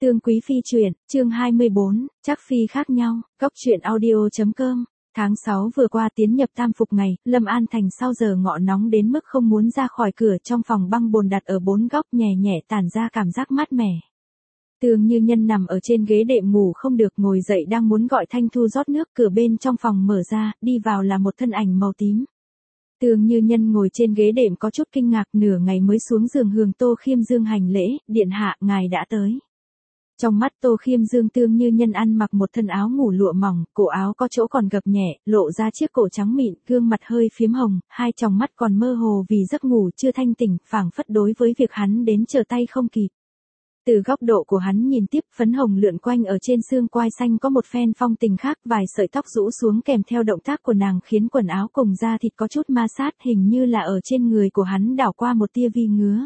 Tương Quý Phi truyện, chương 24, chắc phi khác nhau, góc truyện audio.com. Tháng 6 vừa qua tiến nhập tam phục ngày, Lâm An Thành sau giờ ngọ nóng đến mức không muốn ra khỏi cửa, trong phòng băng bồn đặt ở bốn góc nhẹ nhẹ tản ra cảm giác mát mẻ. Tương Như Nhân nằm ở trên ghế đệm ngủ không được, ngồi dậy đang muốn gọi Thanh Thu rót nước, cửa bên trong phòng mở ra, đi vào là một thân ảnh màu tím. Tương Như Nhân ngồi trên ghế đệm có chút kinh ngạc, nửa ngày mới xuống giường hướng Tô Khiêm Dương hành lễ, điện hạ, ngài đã tới. Trong mắt Tô Khiêm Dương, Tương Như Nhân ăn mặc một thân áo ngủ lụa mỏng, cổ áo có chỗ còn gập nhẹ, lộ ra chiếc cổ trắng mịn, gương mặt hơi phím hồng, hai tròng mắt còn mơ hồ vì giấc ngủ chưa thanh tỉnh, phảng phất đối với việc hắn đến trở tay không kịp. Từ góc độ của hắn nhìn tiếp, phấn hồng lượn quanh ở trên xương quai xanh có một phen phong tình khác, vài sợi tóc rũ xuống kèm theo động tác của nàng khiến quần áo cùng da thịt có chút ma sát, hình như là ở trên người của hắn đảo qua một tia vi ngứa.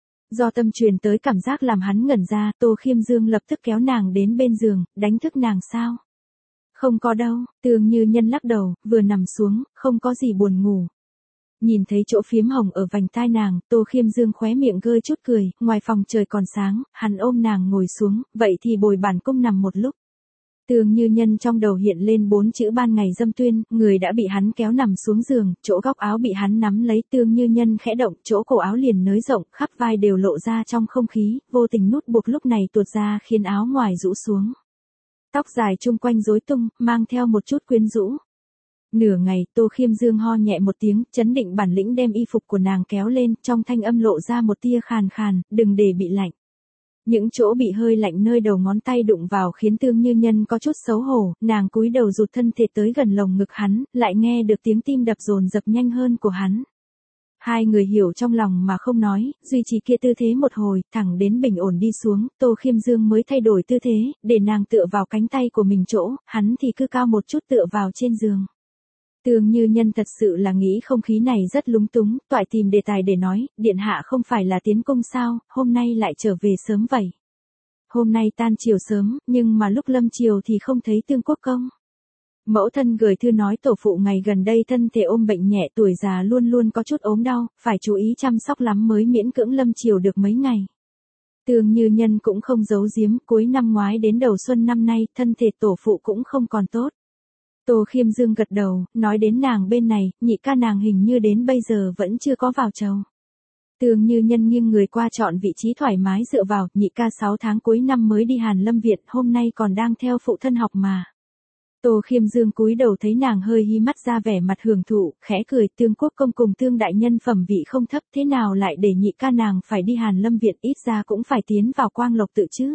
Do tâm truyền tới cảm giác làm hắn ngẩn ra, Tô Khiêm Dương lập tức kéo nàng đến bên giường, đánh thức nàng sao? Không có đâu, Tương Như Nhân lắc đầu, vừa nằm xuống, không có gì buồn ngủ. Nhìn thấy chỗ phím hồng ở vành tai nàng, Tô Khiêm Dương khóe miệng gơi chút cười, ngoài phòng trời còn sáng, hắn ôm nàng ngồi xuống, vậy thì bồi bản cung nằm một lúc. Tương Như Nhân trong đầu hiện lên 4 chữ ban ngày dâm tuyên, người đã bị hắn kéo nằm xuống giường, chỗ góc áo bị hắn nắm lấy, Tương Như Nhân khẽ động, chỗ cổ áo liền nới rộng, khắp vai đều lộ ra trong không khí, vô tình nút buộc lúc này tuột ra khiến áo ngoài rũ xuống. Tóc dài chung quanh rối tung, mang theo một chút quyến rũ. Nửa ngày, Tô Khiêm Dương ho nhẹ một tiếng, chấn định bản lĩnh đem y phục của nàng kéo lên, trong thanh âm lộ ra một tia khàn khàn, đừng để bị lạnh. Những chỗ bị hơi lạnh nơi đầu ngón tay đụng vào khiến Tương Như Nhân có chút xấu hổ, nàng cúi đầu rụt thân thể tới gần lồng ngực hắn, lại nghe được tiếng tim đập dồn dập nhanh hơn của hắn. Hai người hiểu trong lòng mà không nói, duy trì kia tư thế một hồi, thẳng đến bình ổn đi xuống, Tô Khiêm Dương mới thay đổi tư thế, để nàng tựa vào cánh tay của mình chỗ, hắn thì cứ cao một chút tựa vào trên giường. Tương Như Nhân thật sự là nghĩ không khí này rất lúng túng, toại tìm đề tài để nói, điện hạ không phải là tiến cung sao, hôm nay lại trở về sớm vậy. Hôm nay tan chiều sớm, nhưng mà lúc lâm chiều thì không thấy Tương Quốc công. Mẫu thân gửi thư nói tổ phụ ngày gần đây thân thể ôm bệnh nhẹ, tuổi già luôn luôn có chút ốm đau, phải chú ý chăm sóc lắm mới miễn cưỡng lâm chiều được mấy ngày. Tương Như Nhân cũng không giấu giếm, cuối năm ngoái đến đầu xuân năm nay, thân thể tổ phụ cũng không còn tốt. Tô Khiêm Dương gật đầu, nói đến nàng bên này, nhị ca nàng hình như đến bây giờ vẫn chưa có vào chầu. Tương Như Nhân nghiêng người qua chọn vị trí thoải mái dựa vào, nhị ca 6 tháng cuối năm mới đi Hàn Lâm Viện, hôm nay còn đang theo phụ thân học mà. Tô Khiêm Dương cúi đầu thấy nàng hơi hí mắt ra vẻ mặt hưởng thụ, khẽ cười, Tương Quốc công cùng Tương đại nhân phẩm vị không thấp, thế nào lại để nhị ca nàng phải đi Hàn Lâm Viện, ít ra cũng phải tiến vào Quang Lộc tự chứ.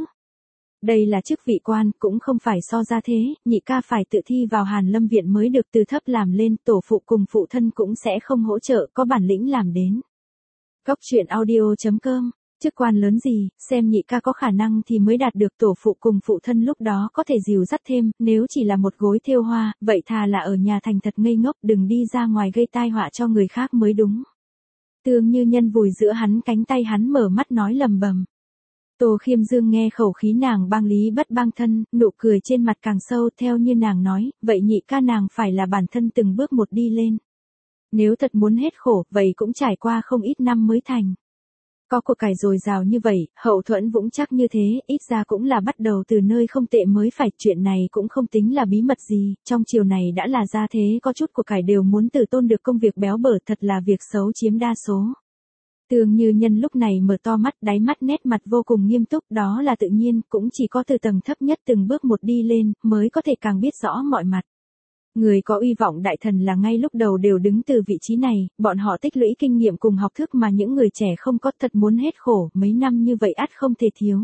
Đây là chức vị quan, cũng không phải so ra thế, nhị ca phải tự thi vào Hàn Lâm Viện mới được, từ thấp làm lên, tổ phụ cùng phụ thân cũng sẽ không hỗ trợ, có bản lĩnh làm đến. Góc truyện audio.com, chức quan lớn gì, xem nhị ca có khả năng thì mới đạt được, tổ phụ cùng phụ thân lúc đó có thể dìu dắt thêm, nếu chỉ là một gối thêu hoa, vậy thà là ở nhà thành thật ngây ngốc, đừng đi ra ngoài gây tai họa cho người khác mới đúng. Tương Như Nhân vùi giữa hắn cánh tay hắn, mở mắt nói lầm bầm. Tô Khiêm Dương nghe khẩu khí nàng bang lý bất bang thân, nụ cười trên mặt càng sâu, theo như nàng nói, vậy nhị ca nàng phải là bản thân từng bước một đi lên. Nếu thật muốn hết khổ, vậy cũng trải qua không ít năm mới thành. Có của cải dồi dào như vậy, hậu thuẫn vững chắc như thế, ít ra cũng là bắt đầu từ nơi không tệ mới phải, chuyện này cũng không tính là bí mật gì, trong chiều này đã là ra thế, có chút của cải đều muốn từ tôn được công việc béo bở, thật là việc xấu chiếm đa số. Tương Như Nhân lúc này mở to mắt, đáy mắt nét mặt vô cùng nghiêm túc, đó là tự nhiên, cũng chỉ có từ tầng thấp nhất từng bước một đi lên, mới có thể càng biết rõ mọi mặt. Người có uy vọng đại thần là ngay lúc đầu đều đứng từ vị trí này, bọn họ tích lũy kinh nghiệm cùng học thức mà những người trẻ không có, thật muốn hết khổ, mấy năm như vậy ắt không thể thiếu.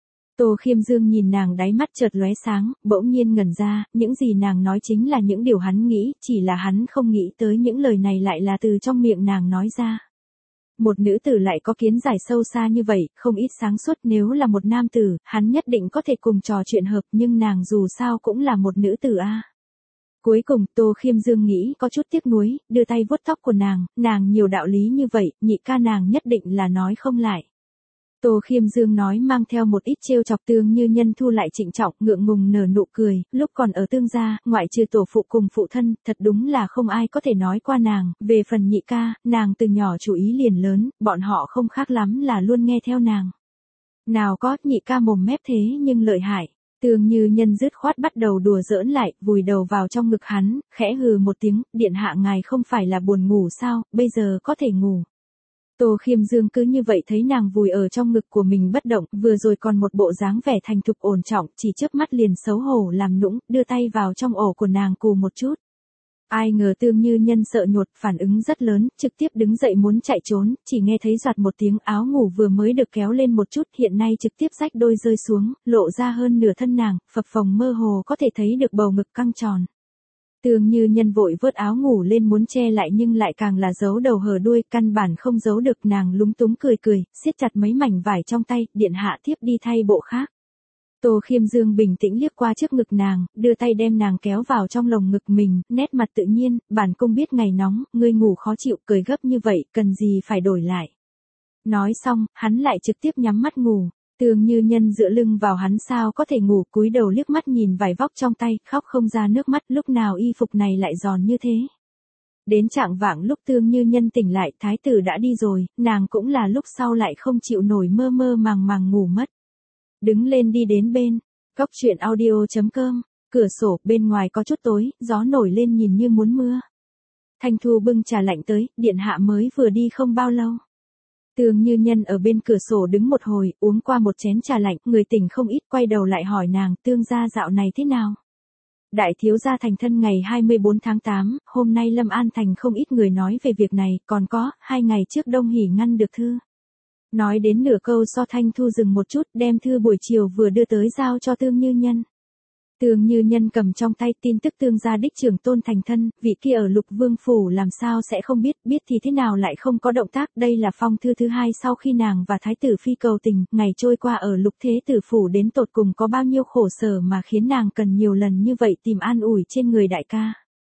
Tô Khiêm Dương nhìn nàng, đáy mắt chợt lóe sáng, bỗng nhiên ngẩn ra, những gì nàng nói chính là những điều hắn nghĩ, chỉ là hắn không nghĩ tới những lời này lại là từ trong miệng nàng nói ra. Một nữ tử lại có kiến giải sâu xa như vậy, không ít sáng suốt, nếu là một nam tử, hắn nhất định có thể cùng trò chuyện hợp, nhưng nàng dù sao cũng là một nữ tử a. Cuối cùng, Tô Khiêm Dương nghĩ có chút tiếc nuối, đưa tay vuốt tóc của nàng nhiều đạo lý như vậy, nhị ca nàng nhất định là nói không lại. Tô Khiêm Dương nói mang theo một ít trêu chọc, Tương Như Nhân thu lại trịnh trọng, ngượng ngùng nở nụ cười, lúc còn ở Tương gia, ngoại trừ tổ phụ cùng phụ thân, thật đúng là không ai có thể nói qua nàng, về phần nhị ca, nàng từ nhỏ chủ ý liền lớn, bọn họ không khác lắm là luôn nghe theo nàng. Nào có, nhị ca mồm mép thế nhưng lợi hại. Tương Như Nhân dứt khoát bắt đầu đùa giỡn lại, vùi đầu vào trong ngực hắn, khẽ hừ một tiếng, điện hạ ngài không phải là buồn ngủ sao, bây giờ có thể ngủ. Tô Khiêm Dương cứ như vậy thấy nàng vùi ở trong ngực của mình bất động, vừa rồi còn một bộ dáng vẻ thành thục ổn trọng, chỉ chớp mắt liền xấu hổ làm nũng, đưa tay vào trong ổ của nàng cù một chút. Ai ngờ Tương Như Nhân sợ nhột, phản ứng rất lớn, trực tiếp đứng dậy muốn chạy trốn, chỉ nghe thấy doạt một tiếng, áo ngủ vừa mới được kéo lên một chút, hiện nay trực tiếp rách đôi rơi xuống, lộ ra hơn nửa thân nàng, phập phồng mơ hồ có thể thấy được bầu ngực căng tròn. Tương Như Nhân vội vớt áo ngủ lên muốn che lại nhưng lại càng là giấu đầu hở đuôi, căn bản không giấu được, nàng lúng túng cười cười, siết chặt mấy mảnh vải trong tay, điện hạ tiếp đi thay bộ khác. Tô Khiêm Dương bình tĩnh liếc qua trước ngực nàng, đưa tay đem nàng kéo vào trong lồng ngực mình, nét mặt tự nhiên, bản cung biết ngày nóng, ngươi ngủ khó chịu, cười gấp như vậy, cần gì phải đổi lại. Nói xong, hắn lại trực tiếp nhắm mắt ngủ. Tương Như Nhân dựa lưng vào hắn sao có thể ngủ, cúi đầu liếc mắt nhìn vải vóc trong tay, khóc không ra nước mắt, lúc nào y phục này lại giòn như thế. Đến trạng vạng lúc Tương Như Nhân tỉnh lại, thái tử đã đi rồi, nàng cũng là lúc sau lại không chịu nổi, mơ mơ màng màng ngủ mất. Đứng lên đi đến bên, góc chuyện audio.com, cửa sổ, bên ngoài có chút tối, gió nổi lên nhìn như muốn mưa. Thanh Thu bưng trà lạnh tới, điện hạ mới vừa đi không bao lâu. Tương Như Nhân ở bên cửa sổ đứng một hồi, uống qua một chén trà lạnh, người tỉnh không ít, quay đầu lại hỏi nàng, Tương gia dạo này thế nào? Đại thiếu gia thành thân ngày 24 tháng 8, hôm nay Lâm An Thành không ít người nói về việc này, còn có, 2 ngày trước Đông Hỷ ngăn được thư. Nói đến nửa câu so Thanh Thu dừng một chút, đem thư buổi chiều vừa đưa tới giao cho Tương Như Nhân. Tương Như Nhân cầm trong tay tin tức Tương gia đích trưởng tôn thành thân, vị kia ở Lục Vương phủ làm sao sẽ không biết, biết thì thế nào lại không có động tác, đây là phong thư thứ 2 sau khi nàng và thái tử phi cầu tình, ngày trôi qua ở Lục Thế tử phủ đến tột cùng có bao nhiêu khổ sở mà khiến nàng cần nhiều lần như vậy tìm an ủi trên người đại ca.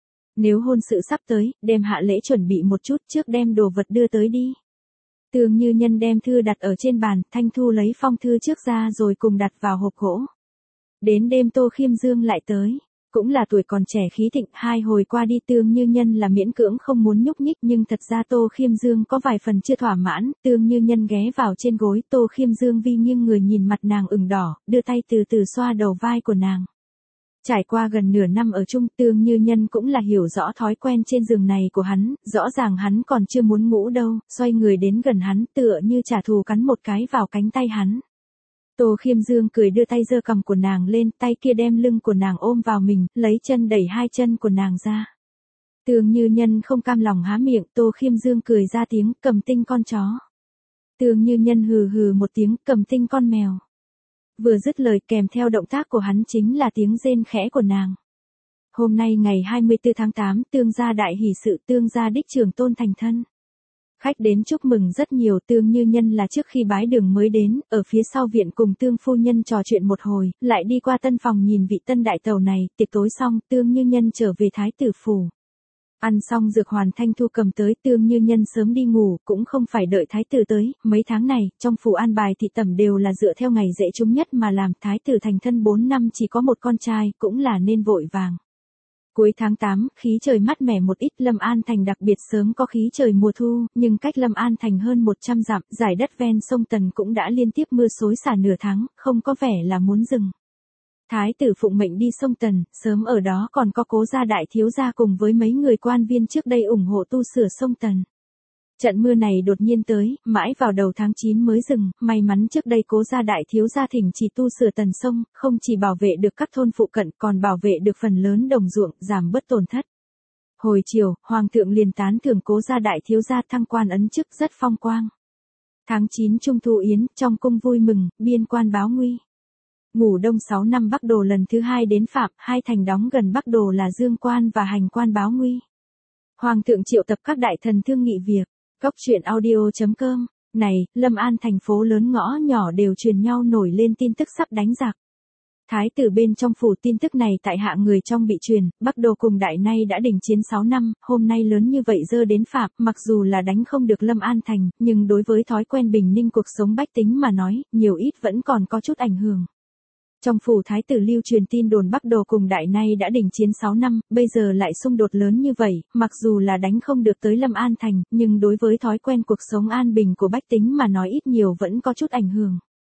Nếu hôn sự sắp tới, đem hạ lễ chuẩn bị một chút trước đem đồ vật đưa tới đi. Tương Như Nhân đem thư đặt ở trên bàn, Thanh Thu lấy phong thư trước ra rồi cùng đặt vào hộp gỗ. Đến đêm Tô Khiêm Dương lại tới, cũng là tuổi còn trẻ khí thịnh, 2 hồi qua đi Tương Như Nhân là miễn cưỡng không muốn nhúc nhích nhưng thật ra Tô Khiêm Dương có vài phần chưa thỏa mãn, Tương Như Nhân ghé vào trên gối, Tô Khiêm Dương vi nghiêng người nhìn mặt nàng ửng đỏ, đưa tay từ từ xoa đầu vai của nàng. Trải qua gần nửa năm ở chung, Tương Như Nhân cũng là hiểu rõ thói quen trên giường này của hắn, rõ ràng hắn còn chưa muốn ngủ đâu, xoay người đến gần hắn tựa như trả thù cắn một cái vào cánh tay hắn. Tô Khiêm Dương cười đưa tay giơ cằm của nàng lên, tay kia đem lưng của nàng ôm vào mình, lấy chân đẩy 2 chân của nàng ra. Tương Như Nhân không cam lòng há miệng, Tô Khiêm Dương cười ra tiếng, cầm tinh con chó. Tương Như Nhân hừ hừ một tiếng, cầm tinh con mèo. Vừa dứt lời kèm theo động tác của hắn chính là tiếng rên khẽ của nàng. Hôm nay ngày 24 tháng 8, Tương gia đại hỷ sự, Tương gia đích trưởng tôn thành thân. Khách đến chúc mừng rất nhiều, Tương Như Nhân là trước khi bái đường mới đến, ở phía sau viện cùng Tương phu nhân trò chuyện một hồi, lại đi qua tân phòng nhìn vị tân đại tàu này, tiệc tối xong, Tương Như Nhân trở về thái tử phủ. Ăn xong dược hoàn Thanh Thu cầm tới, Tương Như Nhân sớm đi ngủ, cũng không phải đợi thái tử tới, mấy tháng này, trong phủ an bài thị tẩm đều là dựa theo ngày dễ chúng nhất mà làm, thái tử thành thân 4 năm chỉ có một con trai, cũng là nên vội vàng. Cuối tháng 8, khí trời mát mẻ một ít, Lâm An Thành đặc biệt sớm có khí trời mùa thu, nhưng cách Lâm An Thành hơn 100 dặm, dải đất ven sông Tần cũng đã liên tiếp mưa xối xả nửa tháng, không có vẻ là muốn dừng. Thái tử phụng mệnh đi sông Tần, sớm ở đó còn có Cố gia đại thiếu gia cùng với mấy người quan viên trước đây ủng hộ tu sửa sông Tần. Trận mưa này đột nhiên tới, mãi vào đầu tháng 9 mới dừng, may mắn trước đây Cố gia đại thiếu gia thỉnh chỉ tu sửa tần sông, không chỉ bảo vệ được các thôn phụ cận còn bảo vệ được phần lớn đồng ruộng, giảm bớt tổn thất. Hồi chiều, Hoàng thượng liền tán thưởng Cố gia đại thiếu gia thăng quan ấn chức rất phong quang. Tháng 9 Trung thu yến, trong cung vui mừng, biên quan báo nguy. Ngủ đông 6 năm Bắc Đồ lần thứ 2 đến Phạm, 2 thành đóng gần Bắc Đồ là Dương quan và Hành quan báo nguy. Hoàng thượng triệu tập các đại thần thương nghị việc. Góc chuyện audio.com, này, Lâm An thành phố lớn ngõ nhỏ đều truyền nhau nổi lên tin tức sắp đánh giặc. Thái tử bên trong phủ tin tức này tại hạ người trong bị truyền, Bắc Đồ cùng Đại Nay đã đình chiến 6 năm, hôm nay lớn như vậy dơ đến Phạm, mặc dù là đánh không được Lâm An thành, nhưng đối với thói quen bình ninh cuộc sống bách tính mà nói, nhiều ít vẫn còn có chút ảnh hưởng. Trong phủ thái tử lưu truyền tin đồn Bắc Đồ cùng Đại Nay đã đình chiến 6 năm, bây giờ lại xung đột lớn như vậy, mặc dù là đánh không được tới Lâm An thành, nhưng đối với thói quen cuộc sống an bình của bách tính mà nói ít nhiều vẫn có chút ảnh hưởng.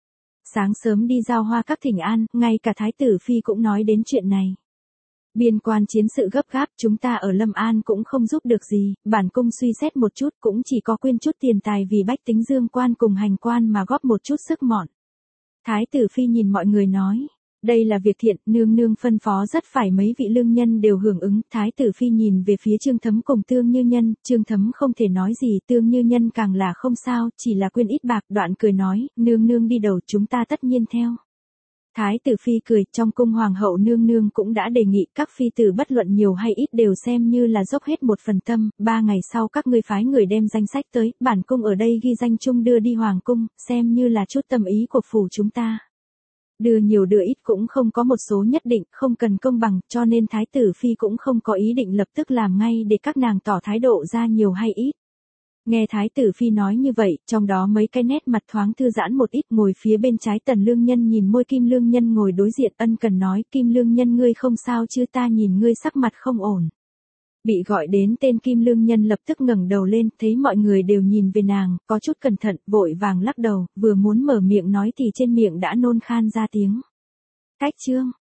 Sáng sớm đi giao hoa các thỉnh an, ngay cả Thái tử Phi cũng nói đến chuyện này. Biên quan chiến sự gấp gáp, chúng ta ở Lâm An cũng không giúp được gì, bản cung suy xét một chút cũng chỉ có quyên chút tiền tài vì bách tính Dương quan cùng hành quan mà góp một chút sức mọn. Thái tử Phi nhìn mọi người nói, đây là việc thiện, nương nương phân phó rất phải mấy vị lương nhân đều hưởng ứng. Thái tử Phi nhìn về phía Trương Thấm cùng Tương Như Nhân, Trương Thấm không thể nói gì, Tương Như Nhân càng là không sao, chỉ là quyên ít bạc, đoạn cười nói, nương nương đi đầu chúng ta tất nhiên theo. Thái tử Phi cười, trong cung hoàng hậu nương nương cũng đã đề nghị các phi tử bất luận nhiều hay ít đều xem như là dốc hết một phần tâm, 3 ngày sau các ngươi phái người đem danh sách tới, bản cung ở đây ghi danh chung đưa đi hoàng cung, xem như là chút tâm ý của phủ chúng ta. Đưa nhiều đưa ít cũng không có một số nhất định, không cần công bằng, cho nên Thái tử Phi cũng không có ý định lập tức làm ngay để các nàng tỏ thái độ ra nhiều hay ít. Nghe Thái tử Phi nói như vậy, trong đó mấy cái nét mặt thoáng thư giãn một ít. Ngồi phía bên trái Tần Lương Nhân nhìn môi Kim Lương Nhân ngồi đối diện, ân cần nói, Kim Lương Nhân ngươi không sao chứ, ta nhìn ngươi sắc mặt không ổn. Bị gọi đến tên Kim Lương Nhân lập tức ngẩng đầu lên, thấy mọi người đều nhìn về nàng, có chút cẩn thận, vội vàng lắc đầu, vừa muốn mở miệng nói thì trên miệng đã nôn khan ra tiếng. Cách chương